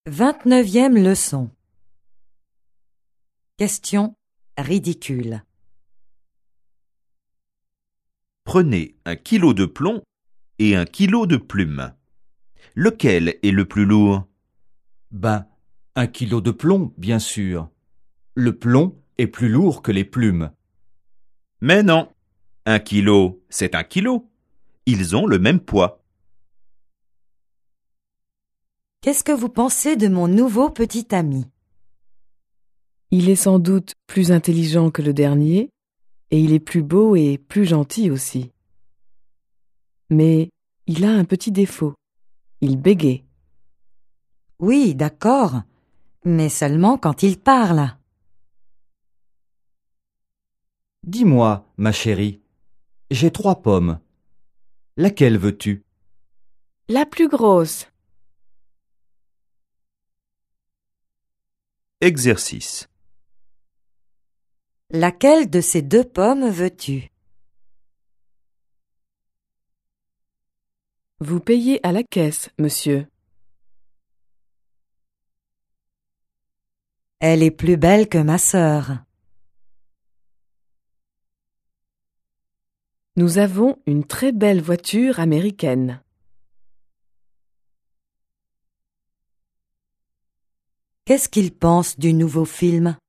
29e leçon. Question ridicule. Prenez 1 kilo de plomb et 1 kilo de plumes. Lequel est le plus lourd? 1 kilo de plomb, bien sûr. Le plomb est plus lourd que les plumes. Mais non, 1 kilo, c'est 1 kilo. Ils ont le même poids. Qu'est-ce que vous pensez de mon nouveau petit ami? Il est sans doute plus intelligent que le dernier, et il est plus beau et plus gentil aussi. Mais il a un petit défaut. Il bégaye. Oui, d'accord, mais seulement quand il parle. Dis-moi, ma chérie, j'ai 3 pommes. Laquelle veux-tu? La plus grosse. Exercice. Laquelle de ces 2 pommes veux-tu? Vous payez à la caisse, monsieur. Elle est plus belle que ma sœur. Nous avons une très belle voiture américaine. Qu'est-ce qu'il pense du nouveau film?